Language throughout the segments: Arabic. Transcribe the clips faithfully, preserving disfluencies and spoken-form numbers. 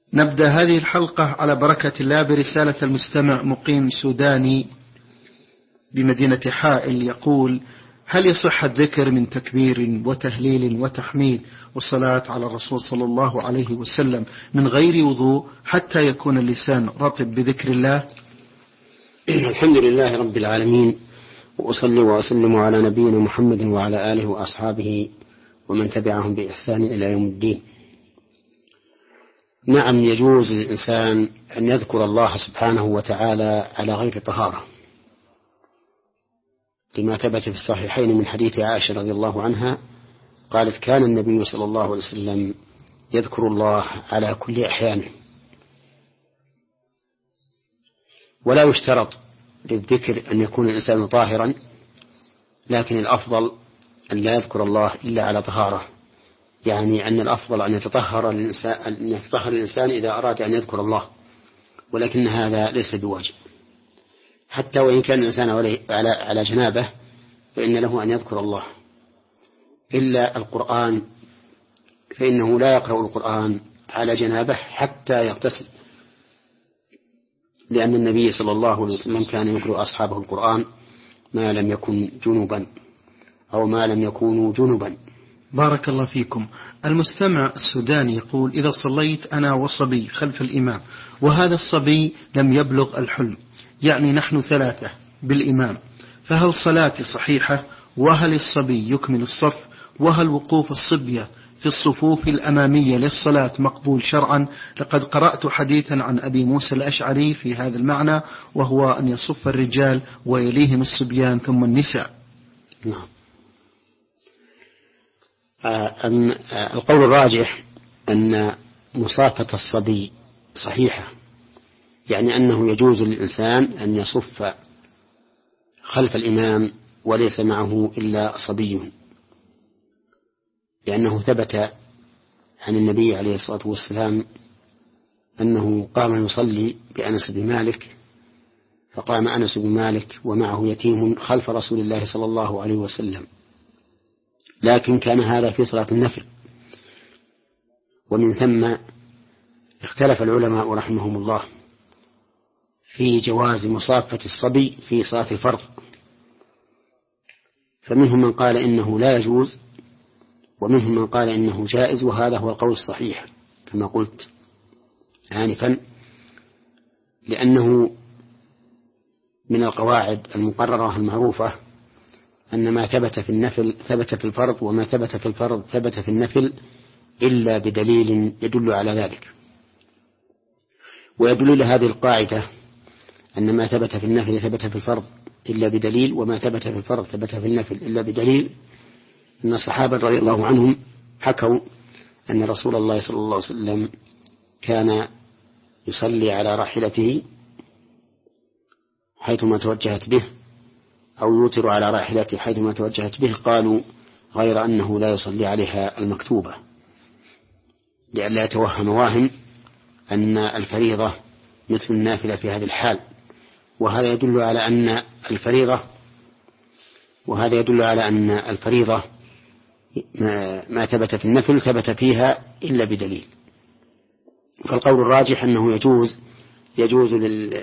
نبدأ هذه الحلقة على بركة الله برسالة المستمع مقيم سوداني بمدينة حائل، يقول: هل يصح الذكر من تكبير وتهليل وتحميد والصلاة على الرسول صلى الله عليه وسلم من غير وضوء حتى يكون اللسان رطب بذكر الله؟ الحمد لله رب العالمين، وأصلي وأسلم على نبينا محمد وعلى آله وأصحابه ومن تبعهم بإحسان إلى يوم الدين. نعم، يجوز للإنسان أن يذكر الله سبحانه وتعالى على غير طهارة، لما ثبت في الصحيحين من حديث عائشة رضي الله عنها قالت: كان النبي صلى الله عليه وسلم يذكر الله على كل أحيانه. ولا يشترط للذكر أن يكون الإنسان طاهرا، لكن الأفضل أن لا يذكر الله إلا على طهارة، يعني أن الأفضل أن يتطهر الإنسان, أن يتطهر الإنسان إذا أراد أن يذكر الله، ولكن هذا ليس بواجب. حتى وإن كان الإنسان على على جنابه فإن له أن يذكر الله، إلا القرآن فإنه لا يقرأ القرآن على جنابه حتى يغتسل، لأن النبي صلى الله عليه وسلم كان يقرأ أصحابه القرآن ما لم يكن جنبا أو ما لم يكونوا جنبا. بارك الله فيكم. المستمع السوداني يقول: إذا صليت أنا وصبي خلف الإمام وهذا الصبي لم يبلغ الحلم، يعني نحن ثلاثة بالإمام، فهل صلاتي صحيحة؟ وهل الصبي يكمل الصف؟ وهل وقوف الصبية في الصفوف الأمامية للصلاة مقبول شرعا؟ لقد قرأت حديثا عن أبي موسى الأشعري في هذا المعنى، وهو أن يصف الرجال ويليهم الصبيان ثم النساء. نعم. القول الراجح أن مصافة الصبي صحيحة، يعني أنه يجوز للإنسان أن يصف خلف الإمام وليس معه إلا صبي، لأنه ثبت عن النبي عليه الصلاة والسلام أنه قام يصلي بأنس بن مالك، فقام أنس بن مالك ومعه يتيم خلف رسول الله صلى الله عليه وسلم، لكن كان هذا في صلاة النفل. ومن ثم اختلف العلماء رحمهم الله في جواز مصافة الصبي في صلاة الفرض، فمنهم من قال إنه لا يجوز، ومنهم من قال إنه جائز، وهذا هو القول الصحيح كما قلت آنفا، لأنه من القواعد المقررة المعروفة أن ما ثبت في النفل ثبت في الفرض، وما ثبت في الفرض ثبت في النفل إلا بدليل يدل على ذلك. ويدل لهذه القاعدة أن ما ثبت في النفل ثبت في الفرض إلا بدليل، وما ثبت في الفرض ثبت في النفل إلا بدليل، أن الصحابة رضي الله عنهم حكوا أن رسول الله صلى الله عليه وسلم كان يصلي على راحلته حيثما توجهت به، أو يوتر على راحلته حيثما توجهت به، قالوا غير أنه لا يصلي عليها المكتوبة، لئلا يتوهم واهم أن الفريضة مثل النافلة في هذه الحال. وهذا يدل على أن الفريضة وهذا يدل على أن الفريضة ما ثبت في النفل ثبت فيها إلا بدليل. فالقول الراجح أنه يجوز يجوز لل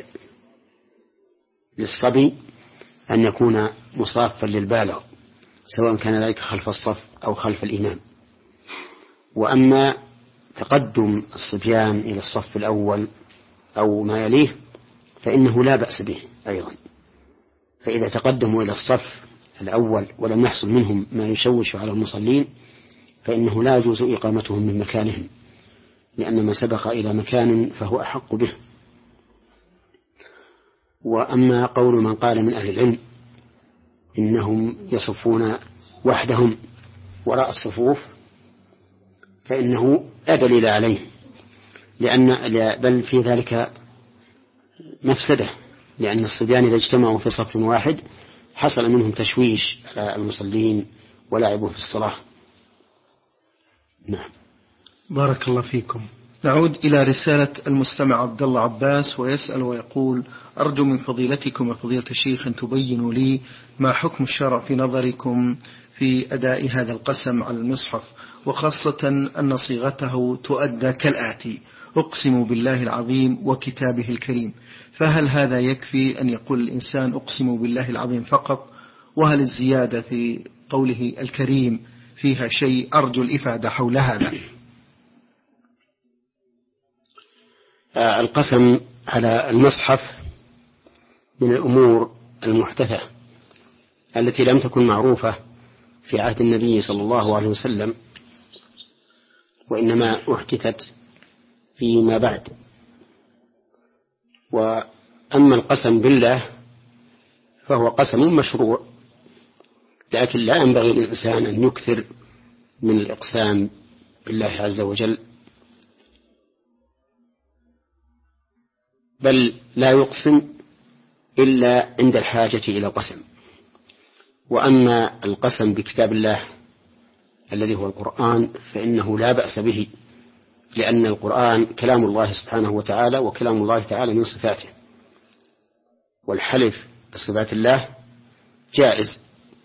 للصبي أن يكون مصافا للبالغ، سواء كان ذلك خلف الصف أو خلف الإمام. وأما تقدم الصبيان إلى الصف الأول أو ما يليه فإنه لا بأس به أيضا، فإذا تقدموا إلى الصف الأول ولم يحصل منهم ما يشوش على المصلين فإنه لا يجوز إقامتهم من مكانهم، لأن ما سبق إلى مكان فهو أحق به. وأما قول من قال من أهل العلم إنهم يصفون وحدهم وراء الصفوف فإنه لا دليل عليه، لأن بل في ذلك مفسدة، لأن الصبيان إذا اجتمعوا في صف واحد حصل منهم تشويش على المصلين ولعبوا في الصلاة. نعم. بارك الله فيكم. نعود إلى رسالة المستمع عبد الله عباس، ويسأل ويقول: أرجو من فضيلتكم وفضيلة الشيخ أن تبينوا لي ما حكم الشرع في نظركم في أداء هذا القسم على المصحف، وخاصة أن صيغته تؤدى كالآتي: أقسم بالله العظيم وكتابه الكريم. فهل هذا يكفي أن يقول الإنسان أقسم بالله العظيم فقط؟ وهل الزيادة في قوله الكريم فيها شيء؟ أرجو الإفادة حول هذا. القسم على المصحف من الأمور المحدثة التي لم تكن معروفة في عهد النبي صلى الله عليه وسلم، وإنما أحدثت فيما بعد. وأما القسم بالله فهو قسم مشروع، لكن لا ينبغي للإنسان أن يكثر من الإقسام بالله عز وجل، بل لا يقسم إلا عند الحاجة إلى قسم. وأما القسم بكتاب الله الذي هو القرآن فإنه لا بأس به، لأن القرآن كلام الله سبحانه وتعالى، وكلام الله تعالى من صفاته، والحلف بصفات الله جائز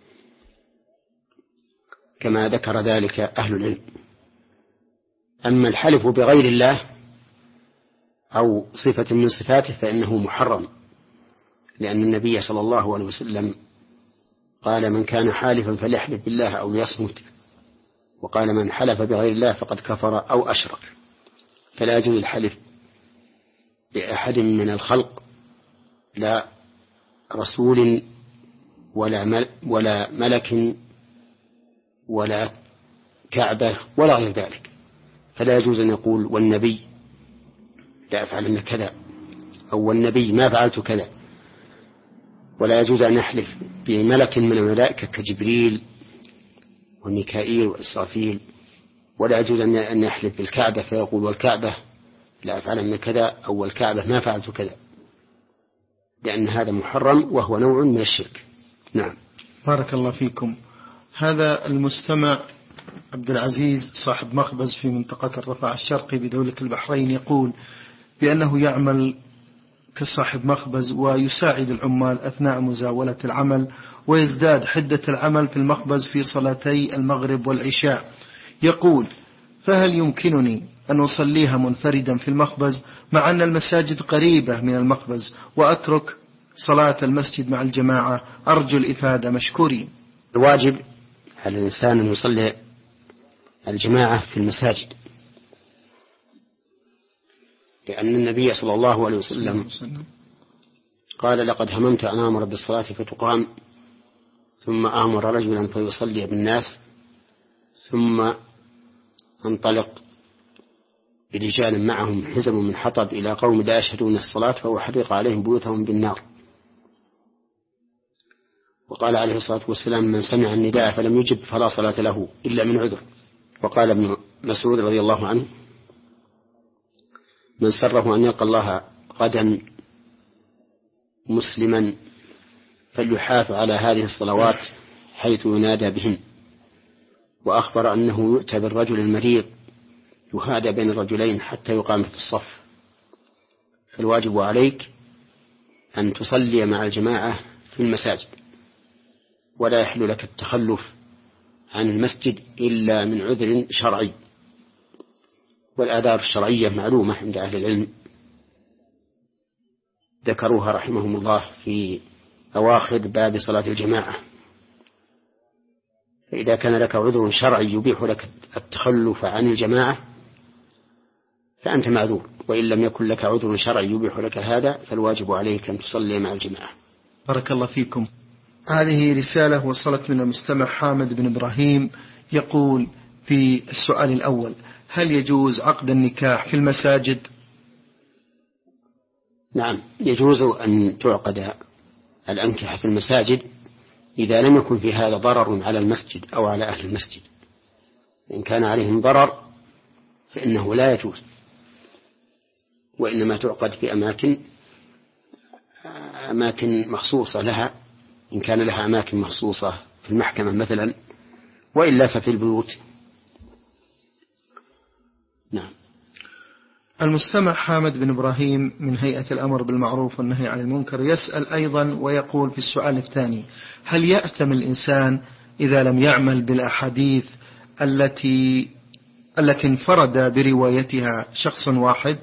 كما ذكر ذلك أهل العلم. أما الحلف بغير الله أو صفة من صفاته فإنه محرم، لأن النبي صلى الله عليه وسلم قال: من كان حالفا فليحلف بالله أو ليصمت، وقال: من حلف بغير الله فقد كفر أو أشرك. فلا يجوز الحلف بأحد من الخلق، لا رسول ولا ولا ملك ولا كعبة ولا غير ذلك. فلا يجوز أن يقول والنبي لا أفعلن كذا، أو والنبي ما فعلت كذا. ولا يجوز أن يحلف بملك من الملائكة كجبريل وميكائيل وإسرافيل. ولا يجوز أن يحلف بالكعبة فيقول والكعبة لا أفعلن كذا، أو والكعبة ما فعلت كذا، لأن هذا محرم وهو نوع من الشرك. نعم. بارك الله فيكم. هذا المستمع عبد العزيز صاحب مخبز في منطقة الرفاع الشرقي بدولة البحرين يقول بأنه يعمل كصاحب مخبز ويساعد العمال أثناء مزاولة العمل، ويزداد حدة العمل في المخبز في صلاتي المغرب والعشاء. يقول: فهل يمكنني أن أصليها منفردا في المخبز مع أن المساجد قريبة من المخبز، وأترك صلاة المسجد مع الجماعة؟ أرجو الإفادة مشكورين. الواجب على الإنسان أن يصلي الجماعة في المساجد، لأن النبي صلى الله عليه وسلم قال: لقد هممت أن آمر بالصلاة فتقام، ثم آمر رجلا فيصلي بالناس، ثم انطلق برجال معهم حزم من حطب إلى قوم لا يشهدون الصلاة فأحرق عليهم بيوتهم بالنار. وقال عليه الصلاة والسلام: من سمع النداء فلم يجب فلا صلاة له إلا من عذر. وقال ابن مسعود رضي الله عنه: من سره أن يلقى الله غدا مسلما فليحافظ على هذه الصلوات حيث ينادى بهن. وأخبر أنه يؤتى بالرجل المريض يهادى بين الرجلين حتى يقام في الصف. فالواجب عليك أن تصلي مع الجماعة في المساجد، ولا يحل لك التخلف عن المسجد إلا من عذر شرعي. والآداب الشرعية معلومة عند أهل العلم، ذكروها رحمهم الله في أواخر باب صلاة الجماعة. فإذا كان لك عذر شرعي يبيح لك التخلف عن الجماعة فأنت معذور، وإن لم يكن لك عذر شرعي يبيح لك هذا فالواجب عليك أن تصلي مع الجماعة. بارك الله فيكم. هذه رسالة وصلت من المستمع حامد بن إبراهيم، يقول في السؤال الأول: هل يجوز عقد النكاح في المساجد؟ نعم، يجوز أن تعقد الأنكحة في المساجد إذا لم يكن في هذا ضرر على المسجد أو على أهل المسجد. إن كان عليهم ضرر فإنه لا يجوز، وإنما تعقد في أماكن أماكن مخصوصة لها، إن كان لها أماكن مخصوصة في المحكمة مثلا، وإلا ففي البيوت. نعم. المستمع حامد بن إبراهيم من هيئة الأمر بالمعروف والنهي عن المنكر يسأل أيضا ويقول في السؤال الثاني: هل يأثم الإنسان إذا لم يعمل بالأحاديث التي التي انفرد بروايتها شخص واحد؟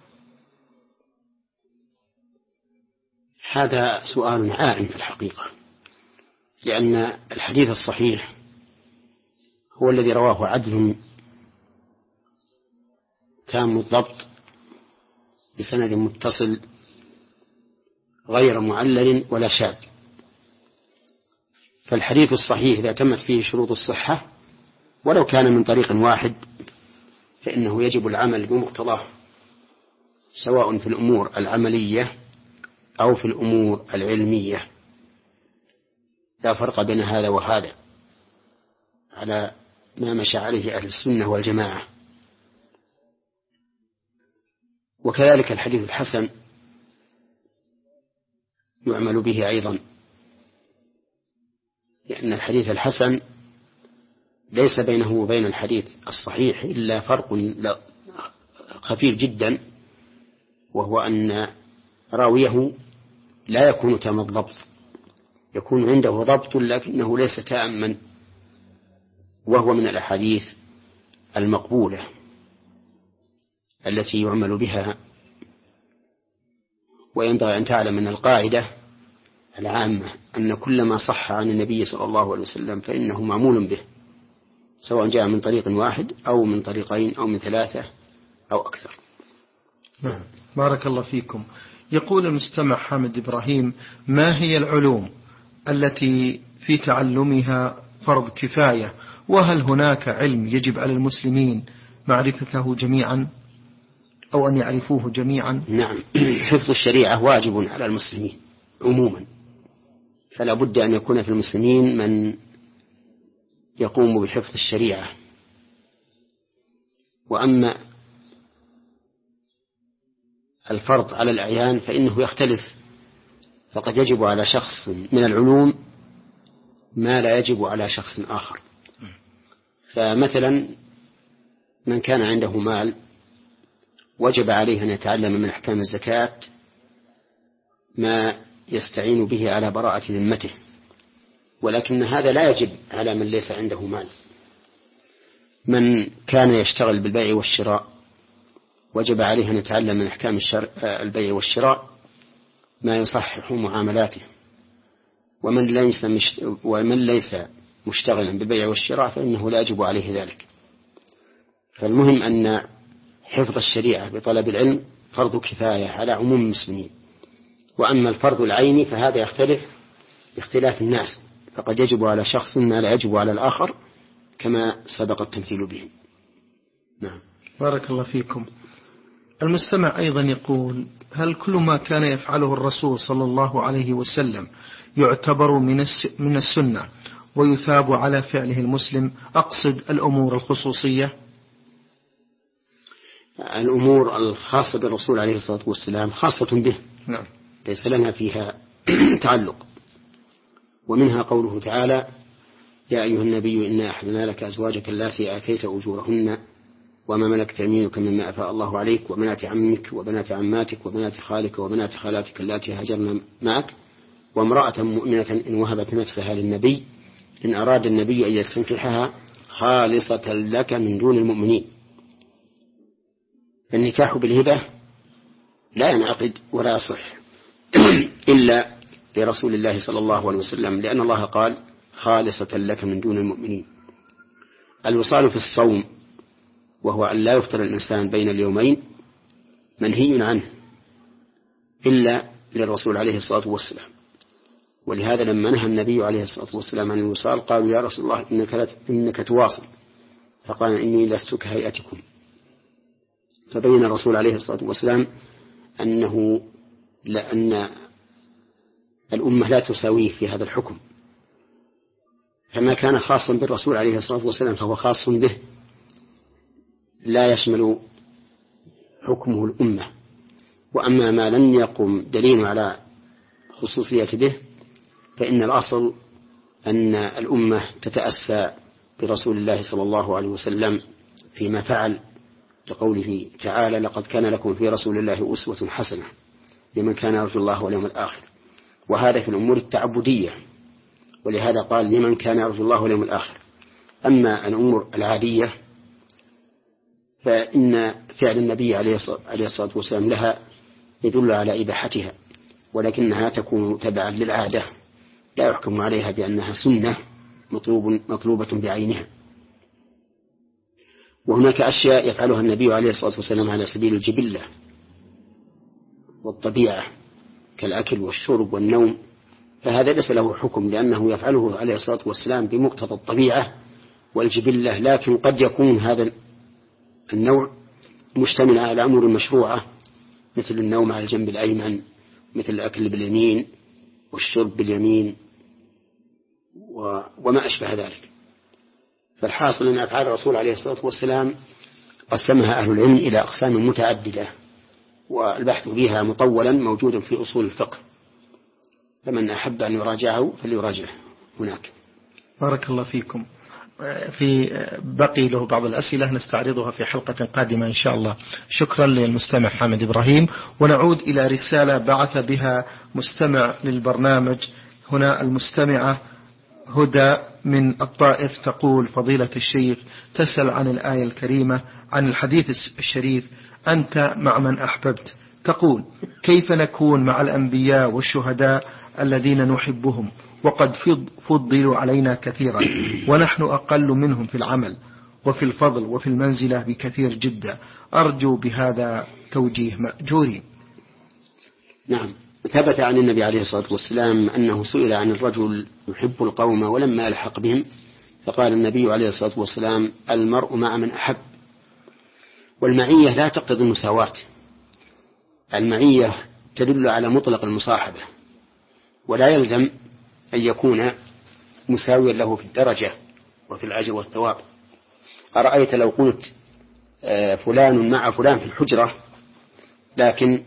هذا سؤال عائم في الحقيقة، لأن الحديث الصحيح هو الذي رواه عدل تام الضبط بسند متصل غير معلل ولا شاذ. فالحديث الصحيح إذا تمت فيه شروط الصحة ولو كان من طريق واحد فإنه يجب العمل بمقتضاه، سواء في الأمور العملية أو في الأمور العلمية، لا فرق بين هذا وهذا، على ما مشى عليه أهل السنة والجماعة. وكذلك الحديث الحسن يعمل به أيضا، لأن الحديث الحسن ليس بينه وبين الحديث الصحيح إلا فرق خفيف جدا، وهو أن راويه لا يكون تام الضبط، يكون عنده ضبط لكنه ليس تاما، وهو من الأحاديث المقبولة التي يعمل بها. وينبغي أن تعلم أن القاعدة العامة أن كل ما صح عن النبي صلى الله عليه وسلم فإنه معمول به، سواء جاء من طريق واحد أو من طريقين أو من ثلاثة أو أكثر. نعم، بارك الله فيكم. يقول المستمع حامد إبراهيم: ما هي العلوم التي في تعلمها فرض كفاية، وهل هناك علم يجب على المسلمين معرفته جميعا أو أن يعرفوه جميعا؟ نعم، حفظ الشريعة واجب على المسلمين عموما، فلا بد أن يكون في المسلمين من يقوم بحفظ الشريعة. وأما الفرض على الأعيان فإنه يختلف، فقد يجب على شخص من العلوم ما لا يجب على شخص آخر. فمثلا من كان عنده مال وجب عليه أن يتعلم من أحكام الزكاة ما يستعين به على براءة ذمته، ولكن هذا لا يجب على من ليس عنده مال. من كان يشتغل بالبيع والشراء وجب عليه أن يتعلم من أحكام البيع والشراء ما يصحح معاملاته، ومن ليس, مش ومن ليس مشتغلا بالبيع والشراء فإنه لا يجب عليه ذلك. فالمهم أن حفظ الشريعة بطلب العلم فرض كفاية على عموم المسلمين. وأما الفرض العيني فهذا يختلف باختلاف الناس، فقد يجب على شخص ما لا يجب على الآخر كما سبق التمثيل به. نعم، بارك الله فيكم. المستمع أيضا يقول: هل كل ما كان يفعله الرسول صلى الله عليه وسلم يعتبر من السنة ويثاب على فعله المسلم؟ أقصد الأمور الخصوصية. الأمور الخاصة بالرسول عليه الصلاة والسلام خاصة به، نعم، ليس لنا فيها تعلق. ومنها قوله تعالى: يا أيها النبي إنا أحللنا لك أزواجك اللاتي آتيت أجورهن وما ملكت يمينك مما أفاء الله عليك وبنات عمك وبنات عماتك وبنات خالك وبنات خالاتك اللاتي هاجرن معك وامرأة مؤمنة إن وهبت نفسها للنبي إن أراد النبي أن يستنكحها خالصة لك من دون المؤمنين. النكاح بالهبة لا ينعقد ولا يصح إلا لرسول الله صلى الله عليه وسلم، لأن الله قال: خالصة لك من دون المؤمنين. الوصال في الصوم، وهو أن لا يفطر الإنسان بين اليومين، منهي عنه إلا للرسول عليه الصلاة والسلام. ولهذا لما نهى النبي عليه الصلاة والسلام عن الوصال قالوا: يا رسول الله إنك, إنك تواصل، فقال: إني لست كهيئتكم. فبين الرسول عليه الصلاة والسلام أنه لأن الأمة لا تساويه في هذا الحكم، فما كان خاصا بالرسول عليه الصلاة والسلام فهو خاص به، لا يشمل حكمه الأمة. وأما ما لم يقم دليل على خصوصية به فإن الأصل أن الأمة تتأسى برسول الله صلى الله عليه وسلم فيما فعل، لقوله تعالى: لقد كان لكم في رسول الله أسوة حسنة لمن كان يرجو الله واليوم الآخر. وهذا في الأمور التعبدية. ولهذا قال لمن كان يرجو الله واليوم الآخر. أما الأمور العادية فإن فعل النبي عليه الصلاة والسلام لها يدل على إباحتها، ولكنها تكون تبعا للعادة لا يحكم عليها بأنها سنة مطلوب مطلوبة بعينها. وهناك أشياء يفعلها النبي عليه الصلاة والسلام على سبيل الجبلة والطبيعة كالأكل والشرب والنوم، فهذا ليس له حكم لأنه يفعله عليه الصلاة والسلام بمقتضى الطبيعة والجبلة، لكن قد يكون هذا النوع مشتمل على أمور مشروعة مثل النوم على الجنب الأيمن، مثل الأكل باليمين والشرب باليمين وما أشبه ذلك. فالحاصل أن أفعال الرسول عليه الصلاة والسلام قسمها أهل العلم إلى أقسام متعددة، والبحث بها مطولا موجود في أصول الفقه، فمن أحب أن يراجعه فليراجعه هناك. بارك الله فيكم. في بقي له بعض الأسئلة نستعرضها في حلقة قادمة إن شاء الله. شكرا للمستمع حامد إبراهيم. ونعود إلى رسالة بعث بها مستمع للبرنامج. هنا المستمعة هدى من الطائف تقول: فضيلة الشيخ، تسأل عن الآية الكريمة عن الحديث الشريف أنت مع من أحببت. تقول: كيف نكون مع الأنبياء والشهداء الذين نحبهم وقد فضلوا علينا كثيرا ونحن أقل منهم في العمل وفي الفضل وفي المنزلة بكثير جدا؟ أرجو بهذا توجيه مأجوري. نعم، ثبت عن النبي عليه الصلاة والسلام أنه سئل عن الرجل يحب القوم ولما يلحق بهم، فقال النبي عليه الصلاة والسلام: المرء مع من أحب. والمعية لا تقتضي المساواة، المعية تدل على مطلق المصاحبة، ولا يلزم أن يكون مساويا له في الدرجة وفي الأجر والثواب. أرأيت لو قلت فلان مع فلان في الحجرة، لكن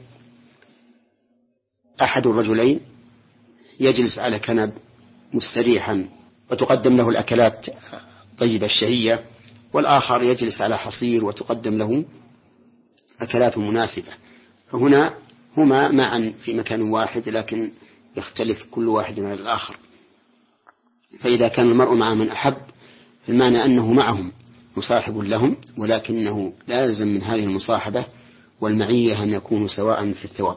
أحد الرجلين يجلس على كنب مستريحا وتقدم له الأكلات طيبة الشهية، والآخر يجلس على حصير وتقدم له أكلات مناسبة، فهنا هما معا في مكان واحد لكن يختلف كل واحد عن الآخر. فإذا كان المرء مع من أحب المعنى أنه معهم مصاحب لهم، ولكنه لا يلزم من هذه المصاحبة والمعية أن يكونوا سواء في الثواب.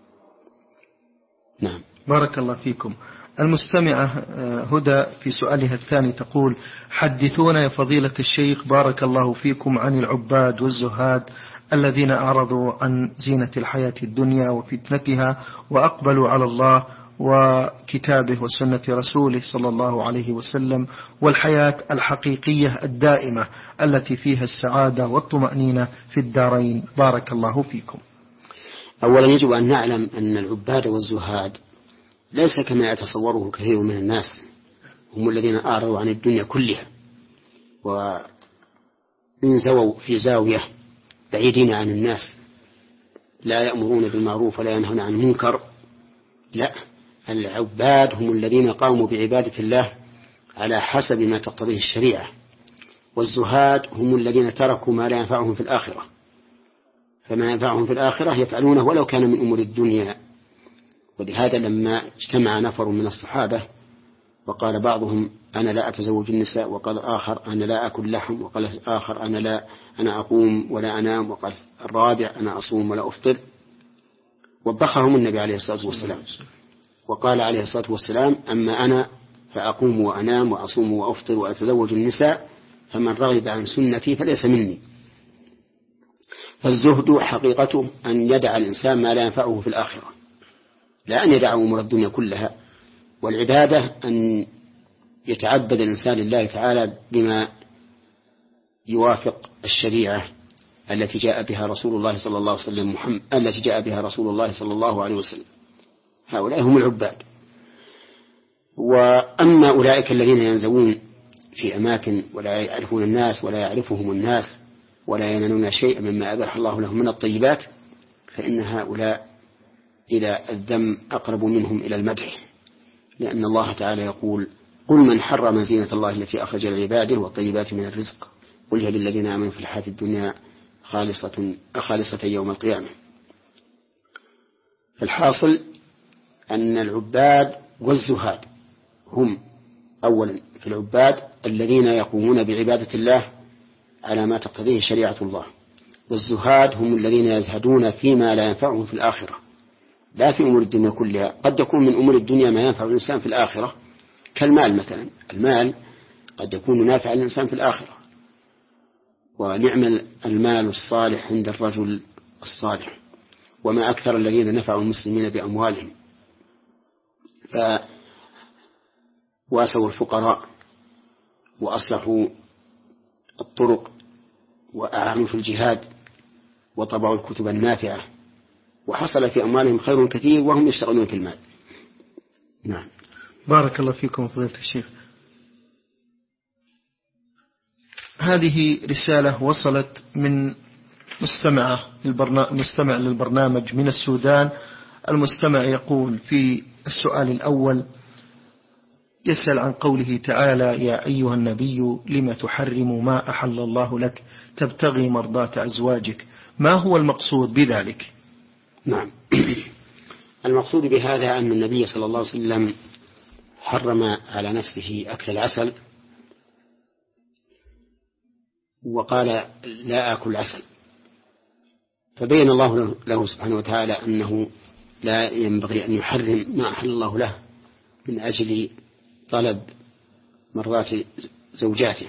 نعم. بارك الله فيكم. المستمعة هدى في سؤالها الثاني تقول: حدثونا يا فضيلة الشيخ بارك الله فيكم عن العباد والزهاد الذين أعرضوا عن زينة الحياة الدنيا وفتنتها وأقبلوا على الله وكتابه وسنة رسوله صلى الله عليه وسلم والحياة الحقيقية الدائمة التي فيها السعادة والطمأنينة في الدارين. بارك الله فيكم. أولا يجب أن نعلم أن العباد والزهاد ليس كما يتصوره كثير من الناس، هم الذين أعرضوا عن الدنيا كلها وانزووا في زاوية بعيدين عن الناس، لا يأمرون بالمعروف ولا ينهون عن المنكر. لا، العباد هم الذين قاموا بعبادة الله على حسب ما تقتضيه الشريعة، والزهاد هم الذين تركوا ما لا ينفعهم في الآخرة، فما ينفعهم في الآخرة يفعلونه ولو كان من أمور الدنيا. ولهذا لما اجتمع نفر من الصحابة وقال بعضهم: أنا لا أتزوج النساء، وقال الآخر: أنا لا أكل لحم، وقال الآخر: أنا لا أنا أقوم ولا أنام، وقال الرابع: أنا أصوم ولا أفطر، وبخهم النبي عليه الصلاة والسلام وقال عليه الصلاة والسلام: أما أنا فأقوم وأنام وأصوم وأفطر وأتزوج النساء، فمن رغب عن سنتي فليس مني. فالزهد حقيقته أن يدع الإنسان ما لا ينفعه في الآخرة، لا أن يدع أمور الدنيا كلها. والعبادة أن يتعبد الإنسان لله تعالى بما يوافق الشريعة التي جاء بها رسول الله صلى الله عليه وسلم محمد التي جاء بها رسول الله صلى الله عليه وسلم. هؤلاء هم العباد. وأما أولئك الذين ينزوون في أماكن ولا يعرفون الناس ولا يعرفهم الناس ولا ينالون شيئا مما أباح الله لهم من الطيبات، فإن هؤلاء إلى الذم أقرب منهم إلى المدح، لأن الله تعالى يقول: قل من حرم زينة الله التي أخرج لعباده والطيبات من الرزق قل هي للذين آمنوا في الحياة الدنيا خالصة خالصة يوم القيامة. الحاصل أن العباد والزهاد هم أولا في العباد الذين يقومون بعبادة الله على ما تقتضيه شريعة الله، والزهاد هم الذين يزهدون فيما لا ينفعهم في الآخرة لا في أمور الدنيا كلها. قد يكون من أمور الدنيا ما ينفع الإنسان في الآخرة كالمال مثلا، المال قد يكون نافع للإنسان في الآخرة، ونعم المال الصالح عند الرجل الصالح، وما أكثر الذين نفعوا المسلمين بأموالهم فواسوا الفقراء وأصلحوا الطرق وأعانوا في الجهاد وطبعوا الكتب النافعة، وحصل في أموالهم خير كثير وهم يشتغلون في المال. نعم. بارك الله فيكم فضيلة الشيخ. هذه رسالة وصلت من مستمع للبرنامج, مستمع للبرنامج من السودان. المستمع يقول في السؤال الأول، يسأل عن قوله تعالى: يا أيها النبي لم تحرم ما أحل الله لك تبتغي مرضات أزواجك، ما هو المقصود بذلك؟ نعم. المقصود بهذا أن النبي صلى الله عليه وسلم حرم على نفسه أكل العسل، وقال لا أكل عسل، فبين الله له سبحانه وتعالى أنه لا ينبغي أن يحرم ما أحل الله له من أجل طلب مرضات زوجاته،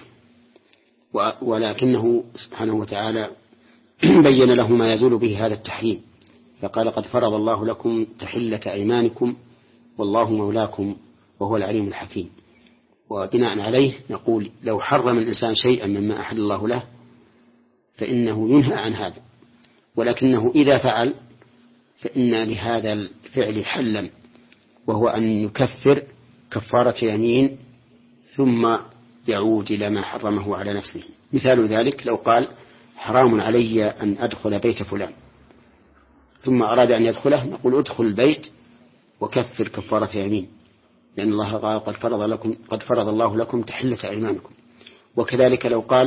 ولكنه سبحانه وتعالى بين له ما يزول به هذا التحريم، فقال: قد فرض الله لكم تحلة أيمانكم والله مولاكم وهو العليم الحكيم. وبناء عليه نقول لو حرم الإنسان شيئا مما أحل الله له فإنه ينهى عن هذا، ولكنه إذا فعل فإن لهذا الفعل حلا، وهو أن يكفر كفارة يمين ثم يعود إلى ما حرمه على نفسه. مثال ذلك لو قال: حرام علي أن أدخل بيت فلان، ثم أراد أن يدخله، نقول: ادخل البيت وكفر كفارة يمين، لأن الله قال: قد فرض لكم قد فرض الله لكم تحلة أيمانكم. وكذلك لو قال: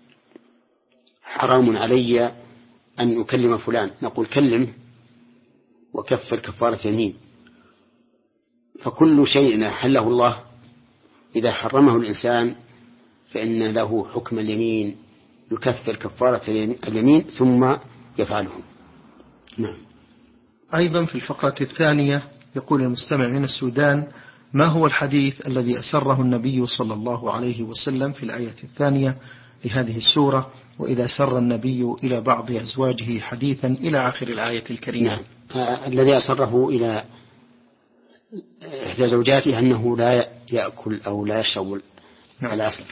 حرام علي أن أكلم فلان، نقول: كلم وكفر كفارة يمين. فكل شيء حله الله إذا حرمه الإنسان فإن له حكم اليمين، يكفر كفارة اليمين ثم يفعله. نعم. أيضا في الفقرة الثانية يقول المستمع من السودان: ما هو الحديث الذي أسره النبي صلى الله عليه وسلم في الآية الثانية لهذه السورة: وإذا سر النبي إلى بعض أزواجه حديثا إلى آخر الآية الكريمة؟ نعم. الذي أسره إلى إحدى زوجاته أنه لا يأكل أو لا يشرب العسل.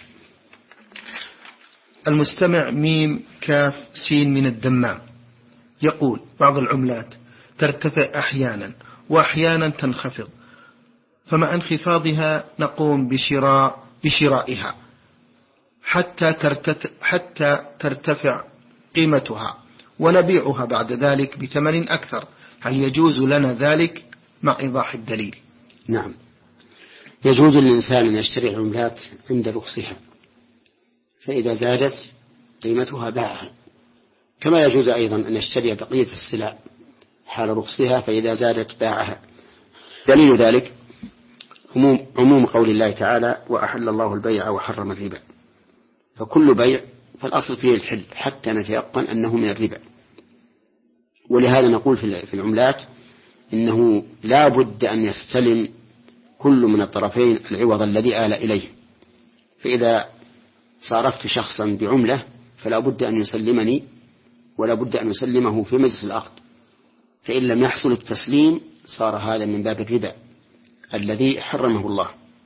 المستمع ميم كاف سين من الدمام يقول: بعض العملات ترتفع أحيانا وأحيانا تنخفض، فمع انخفاضها نقوم بشراء بشرائها حتى حتى ترتفع قيمتها ونبيعها بعد ذلك بثمن أكثر، هل يجوز لنا ذلك مع إيضاح الدليل؟ نعم، يجوز للإنسان أن يشتري العملات عند رخصها، فإذا زادت قيمتها باعها، كما يجوز أيضا أن يشتري بقية السلع حال رخصها، فإذا زادت باعها. دليل ذلك عموم, عموم قول الله تعالى: وأحل الله البيع وحرم الربا، فكل بيع فالأصل فيه الحل حتى نتيقن أنه من الربا. ولهذا نقول في العملات إنه لا بد أن يستلم كل من الطرفين العوض الذي آل إليه، فإذا صارفت شخصا بعملة فلا بد أن يسلمني ولا بد أن يسلمه في مجلس العقد، فإن لم يحصل التسليم صار هذا من باب الربا الذي حرمه الله.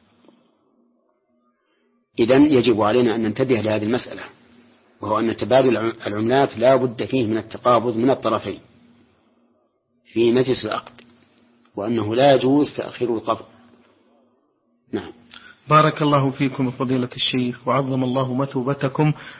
إذن يجب علينا أن ننتبه لهذه المسألة، وهو أن تبادل العملات لا بد فيه من التقابض من الطرفين في مجلس العقد، وأنه لا يجوز تأخير القبض. نعم. بارك الله فيكم فضيلة الشيخ وعظم الله مثوبتكم.